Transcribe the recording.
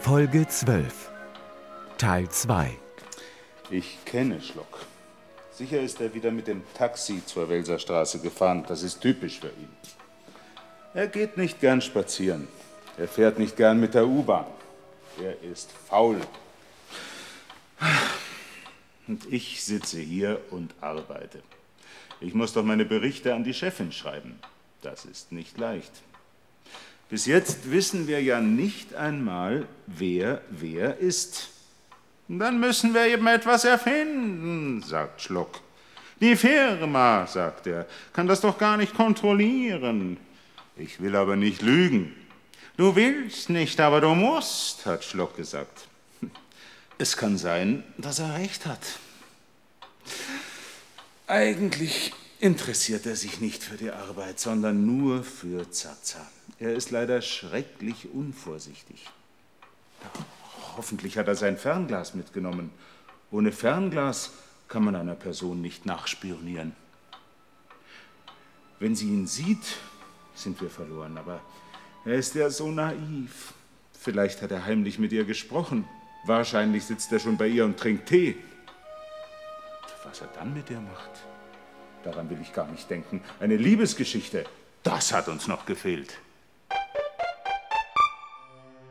Folge 12, Teil 2. Ich kenne Schlock. Sicher ist er wieder mit dem Taxi zur Welserstraße gefahren. Das ist typisch für ihn. Er geht nicht gern spazieren. Er fährt nicht gern mit der U-Bahn. Er ist faul. Und ich sitze hier und arbeite. Ich muss doch meine Berichte an die Chefin schreiben. Das ist nicht leicht. Bis jetzt wissen wir ja nicht einmal, wer ist. Dann müssen wir eben etwas erfinden, sagt Schlock. Die Firma, sagt er, kann das doch gar nicht kontrollieren. Ich will aber nicht lügen. Du willst nicht, aber du musst, hat Schlock gesagt. Es kann sein, dass er recht hat. Eigentlich interessiert er sich nicht für die Arbeit, sondern nur für Zaza. Er ist leider schrecklich unvorsichtig. Ja, hoffentlich hat er sein Fernglas mitgenommen. Ohne Fernglas kann man einer Person nicht nachspionieren. Wenn sie ihn sieht, sind wir verloren, aber er ist ja so naiv. Vielleicht hat er heimlich mit ihr gesprochen. Wahrscheinlich sitzt er schon bei ihr und trinkt Tee. Was er dann mit ihr macht, daran will ich gar nicht denken. Eine Liebesgeschichte, das hat uns noch gefehlt.